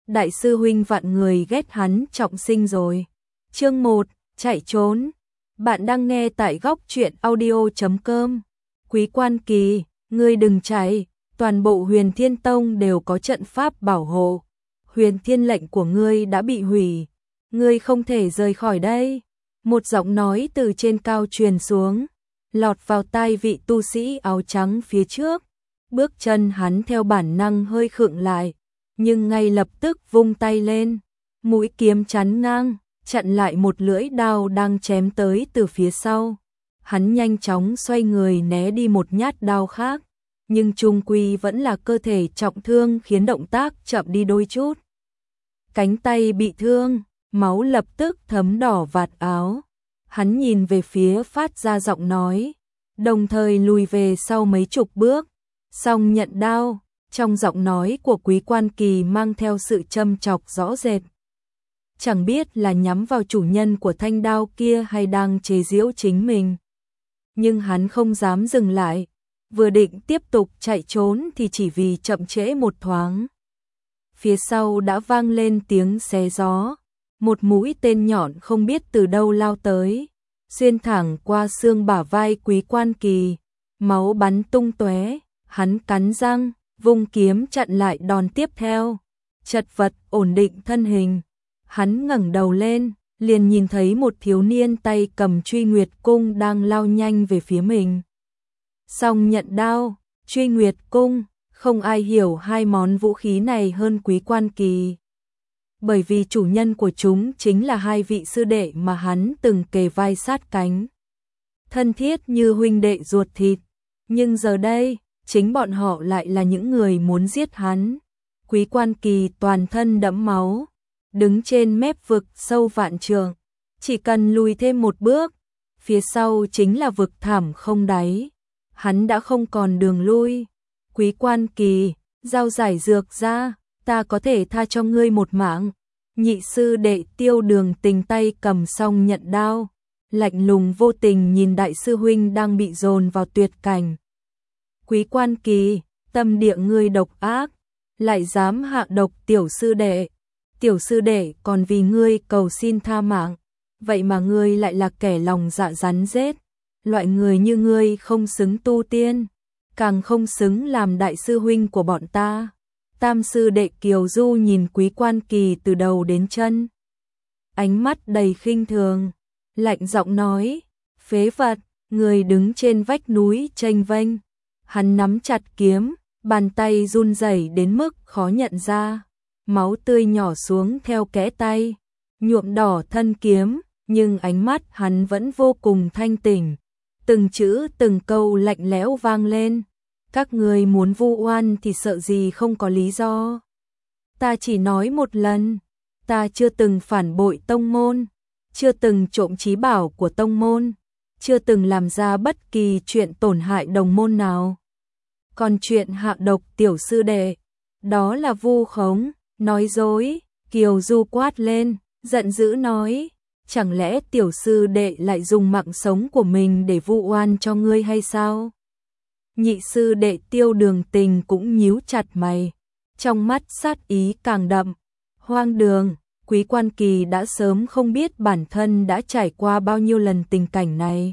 đại sư huynh vạn người ghét hắn trọng sinh rồi. Chương 1, chạy trốn. Bạn đang nghe tại góc truyện audio.com. Quý Quan Kỳ, ngươi đừng chạy, toàn bộ Huyền Thiên Tông đều có trận pháp bảo hộ. Huyền Thiên lệnh của ngươi đã bị hủy, ngươi không thể rời khỏi đây. Một giọng nói từ trên cao truyền xuống, lọt vào tai vị tu sĩ áo trắng phía trước. Bước chân hắn theo bản năng hơi khựng lại, nhưng ngay lập tức vung tay lên, mũi kiếm chắn ngang, chặn lại một lưỡi đao đang chém tới từ phía sau. Hắn nhanh chóng xoay người né đi một nhát đao khác, nhưng chung quy vẫn là cơ thể trọng thương khiến động tác chậm đi đôi chút. Cánh tay bị thương, máu lập tức thấm đỏ vạt áo. Hắn nhìn về phía phát ra giọng nói, đồng thời lùi về sau mấy chục bước, xong nhận đao. Trong giọng nói của Quý Quan Kỳ mang theo sự châm chọc rõ rệt. Chẳng biết là nhắm vào chủ nhân của thanh đao kia hay đang chế giễu chính mình. Nhưng hắn không dám dừng lại, vừa định tiếp tục chạy trốn thì chỉ vì chậm trễ một thoáng. Phía sau đã vang lên tiếng xé gió, một mũi tên nhọn không biết từ đâu lao tới, xuyên thẳng qua xương bả vai Quý Quan Kỳ, máu bắn tung tóe, hắn cắn răng, vung kiếm chặn lại đòn tiếp theo. Chật vật ổn định thân hình, hắn ngẩng đầu lên, liền nhìn thấy một thiếu niên tay cầm Truy Nguyệt Cung đang lao nhanh về phía mình. Xong nhận đao, Truy Nguyệt Cung, không ai hiểu hai món vũ khí này hơn Quý Quan Kỳ. Bởi vì chủ nhân của chúng chính là hai vị sư đệ mà hắn từng kề vai sát cánh, thân thiết như huynh đệ ruột thịt, nhưng giờ đây, chính bọn họ lại là những người muốn giết hắn. Quý Quan Kỳ toàn thân đẫm máu, đứng trên mép vực sâu vạn trượng, chỉ cần lùi thêm một bước, phía sau chính là vực thẳm không đáy. Hắn đã không còn đường lui. Quý Quan Kỳ, giao giải dược ra, ta có thể tha cho ngươi một mạng. Nhị sư đệ Tiêu Đường Tình tay cầm xong nhận đao, lạnh lùng vô tình nhìn đại sư huynh đang bị dồn vào tuyệt cảnh. Quý Quan Kỳ, tâm địa ngươi độc ác, lại dám hạ độc tiểu sư đệ. Tiểu sư đệ còn vì ngươi cầu xin tha mạng, vậy mà ngươi lại là kẻ lòng dạ rắn rết. Loại người như ngươi không xứng tu tiên, càng không xứng làm đại sư huynh của bọn ta. Tam sư đệ Kiều Du nhìn Quý Quan Kỳ từ đầu đến chân, ánh mắt đầy khinh thường, lạnh giọng nói, phế vật, người đứng trên vách núi chênh vênh. Hắn nắm chặt kiếm, bàn tay run rẩy đến mức khó nhận ra, máu tươi nhỏ xuống theo kẽ tay, nhuộm đỏ thân kiếm, nhưng ánh mắt hắn vẫn vô cùng thanh tỉnh. Từng chữ từng câu lạnh lẽo vang lên, các người muốn vu oan thì sợ gì không có lý do. Ta chỉ nói một lần, ta chưa từng phản bội tông môn, chưa từng trộm trí bảo của tông môn, chưa từng làm ra bất kỳ chuyện tổn hại đồng môn nào. Còn chuyện hạ độc tiểu sư đệ, đó là vu khống, nói dối. Kiều Du quát lên, giận dữ nói, chẳng lẽ tiểu sư đệ lại dùng mạng sống của mình để vu oan cho ngươi hay sao? Nhị sư đệ Tiêu Đường Tình cũng nhíu chặt mày, trong mắt sát ý càng đậm. Hoang đường, Quý Quan Kỳ đã sớm không biết bản thân đã trải qua bao nhiêu lần tình cảnh này.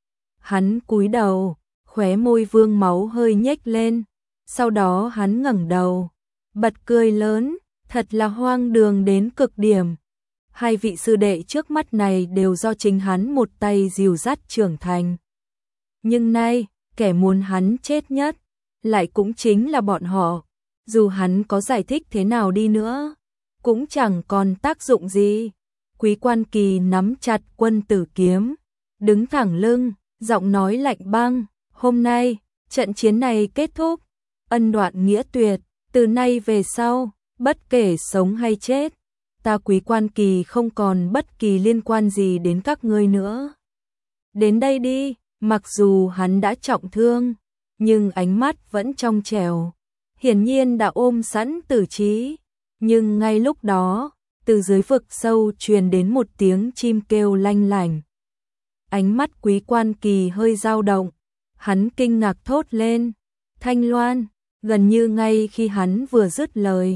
Hắn cúi đầu, khóe môi vương máu hơi nhếch lên, sau đó hắn ngẩng đầu, bật cười lớn, thật là hoang đường đến cực điểm. Hai vị sư đệ trước mắt này đều do chính hắn một tay dìu dắt trưởng thành. Nhưng nay, kẻ muốn hắn chết nhất, lại cũng chính là bọn họ. Dù hắn có giải thích thế nào đi nữa, cũng chẳng còn tác dụng gì. Quý Quan Kỳ nắm chặt quân tử kiếm, đứng thẳng lưng, giọng nói lạnh băng, hôm nay, trận chiến này kết thúc, ân đoạn nghĩa tuyệt, từ nay về sau, bất kể sống hay chết, ta Quý Quan Kỳ không còn bất kỳ liên quan gì đến các ngươi nữa. Đến đây đi. Mặc dù hắn đã trọng thương, nhưng ánh mắt vẫn trong trẻo, hiển nhiên đã ôm sẵn tử trí. Nhưng ngay lúc đó, từ dưới vực sâu truyền đến một tiếng chim kêu lanh lảnh. Ánh mắt Quý Quan Kỳ hơi dao động, hắn kinh ngạc thốt lên, Thanh Loan. Gần như ngay khi hắn vừa dứt lời,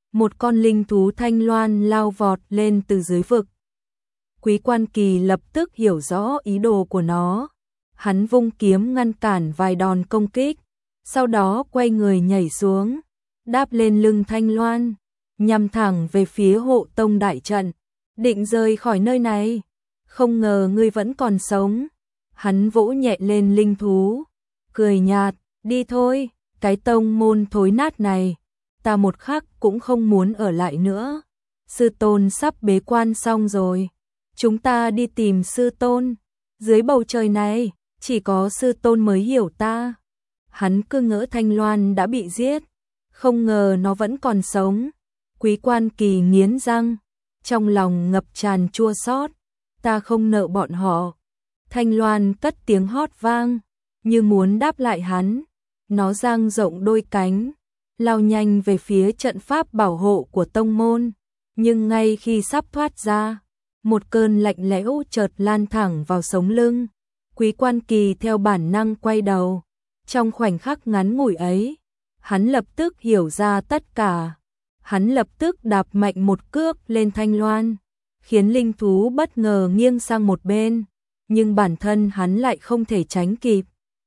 một con linh thú thanh loan lao vọt lên từ dưới vực. Quý Quan Kỳ lập tức hiểu rõ ý đồ của nó. Hắn vung kiếm ngăn cản vài đòn công kích, sau đó quay người nhảy xuống, đáp lên lưng thanh loan, nhằm thẳng về phía Hộ Tông đại trận, định rời khỏi nơi này. Không ngờ ngươi vẫn còn sống. Hắn vỗ nhẹ lên linh thú, cười nhạt, đi thôi, cái tông môn thối nát này, ta một khắc cũng không muốn ở lại nữa. Sư tôn sắp bế quan xong rồi, chúng ta đi tìm sư tôn. Dưới bầu trời này, chỉ có sư tôn mới hiểu ta. Hắn cứ ngỡ Thanh Loan đã bị giết, không ngờ nó vẫn còn sống. Quý Quan Kỳ nghiến răng, trong lòng ngập tràn chua xót. Ta không nợ bọn họ. Thanh Loan cất tiếng hót vang, như muốn đáp lại hắn. Nó dang rộng đôi cánh, lao nhanh về phía trận pháp bảo hộ của tông môn. Nhưng ngay khi sắp thoát ra, một cơn lạnh lẽo chợt lan thẳng vào sống lưng. Quý Quan Kỳ theo bản năng quay đầu. Trong khoảnh khắc ngắn ngủi ấy, hắn lập tức hiểu ra tất cả. Hắn lập tức đạp mạnh một cước lên Thanh Loan, khiến linh thú bất ngờ nghiêng sang một bên, nhưng bản thân hắn lại không thể tránh kịp.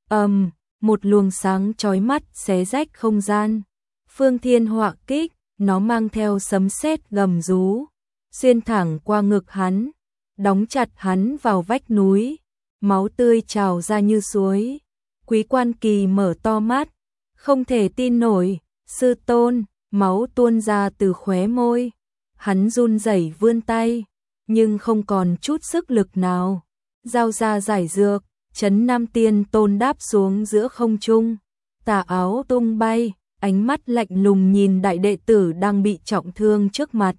Một luồng sáng chói mắt xé rách không gian. Phương Thiên Họa Kích, nó mang theo sấm sét gầm rú, xuyên thẳng qua ngực hắn, đóng chặt hắn vào vách núi. Máu tươi trào ra như suối. Quý Quan Kỳ mở to mắt, không thể tin nổi. Sư tôn, máu tuôn ra từ khóe môi. Hắn run rẩy vươn tay, nhưng không còn chút sức lực nào. Giao ra giải dược, Trấn Nam Tiên Tôn đáp xuống giữa không trung. Tà áo tung bay, ánh mắt lạnh lùng nhìn đại đệ tử đang bị trọng thương trước mặt.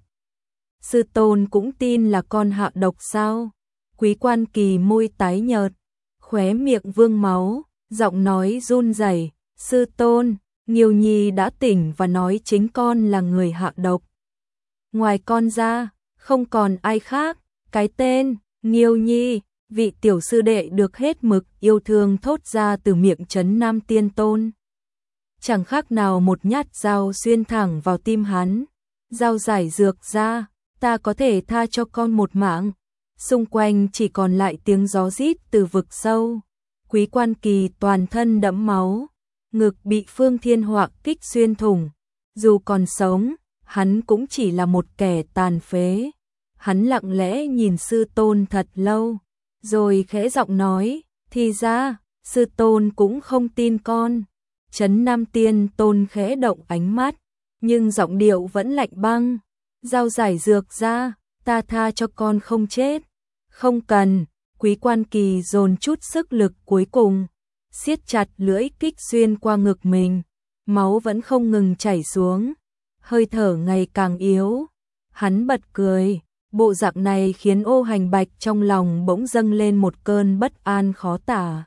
Sư tôn cũng tin là con hạ độc sao? Quý Quan Kỳ môi tái nhợt, khóe miệng vương máu, giọng nói run rẩy. Sư tôn, Nghiêu Nhi đã tỉnh và nói chính con là người hạ độc. Ngoài con ra, không còn ai khác. Cái tên Nghiêu Nhi, vị tiểu sư đệ được hết mực yêu thương thốt ra từ miệng Trấn Nam Tiên Tôn. Chẳng khác nào một nhát dao xuyên thẳng vào tim hắn. Dao giải dược ra, ta có thể tha cho con một mạng. Xung quanh chỉ còn lại tiếng gió rít từ vực sâu. Quý Quan Kỳ toàn thân đẫm máu, ngực bị Phương Thiên Họa Kích xuyên thủng. Dù còn sống, hắn cũng chỉ là một kẻ tàn phế. Hắn lặng lẽ nhìn sư tôn thật lâu, rồi khẽ giọng nói, thì ra, sư tôn cũng không tin con. Trấn Nam Tiên Tôn khẽ động ánh mắt, nhưng giọng điệu vẫn lạnh băng. Giao giải dược ra, ta tha cho con không chết. Không cần. Quý Quan Kỳ dồn chút sức lực cuối cùng, siết chặt lưỡi kích xuyên qua ngực mình. Máu vẫn không ngừng chảy xuống, hơi thở ngày càng yếu. Hắn bật cười, bộ dạng này khiến Ô Hành Bạch trong lòng bỗng dâng lên một cơn bất an khó tả.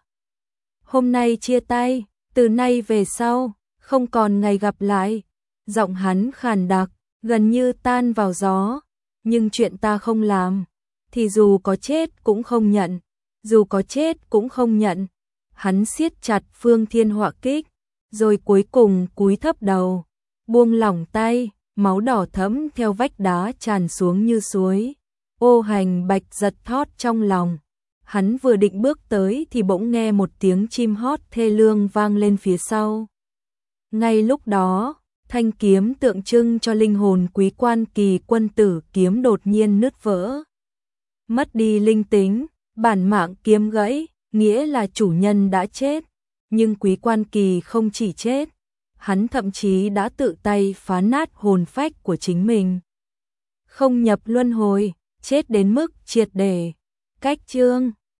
Hôm nay chia tay, từ nay về sau, không còn ngày gặp lại. Giọng hắn khàn đặc, gần như tan vào gió. Nhưng chuyện ta không làm, thì dù có chết cũng không nhận. Dù có chết cũng không nhận. Hắn siết chặt Phương Thiên Họa Kích, rồi cuối cùng cúi thấp đầu, buông lỏng tay, máu đỏ thẫm theo vách đá tràn xuống như suối. Ô Hành Bạch giật thót trong lòng. Hắn vừa định bước tới thì bỗng nghe một tiếng chim hót thê lương vang lên phía sau. Ngay lúc đó, thanh kiếm tượng trưng cho linh hồn Quý Quan Kỳ quân tử kiếm đột nhiên nứt vỡ. Mất đi linh tính, bản mạng kiếm gãy, nghĩa là chủ nhân đã chết. Nhưng Quý Quan Kỳ không chỉ chết, hắn thậm chí đã tự tay phá nát hồn phách của chính mình. Không nhập luân hồi, chết đến mức triệt để. Cách chương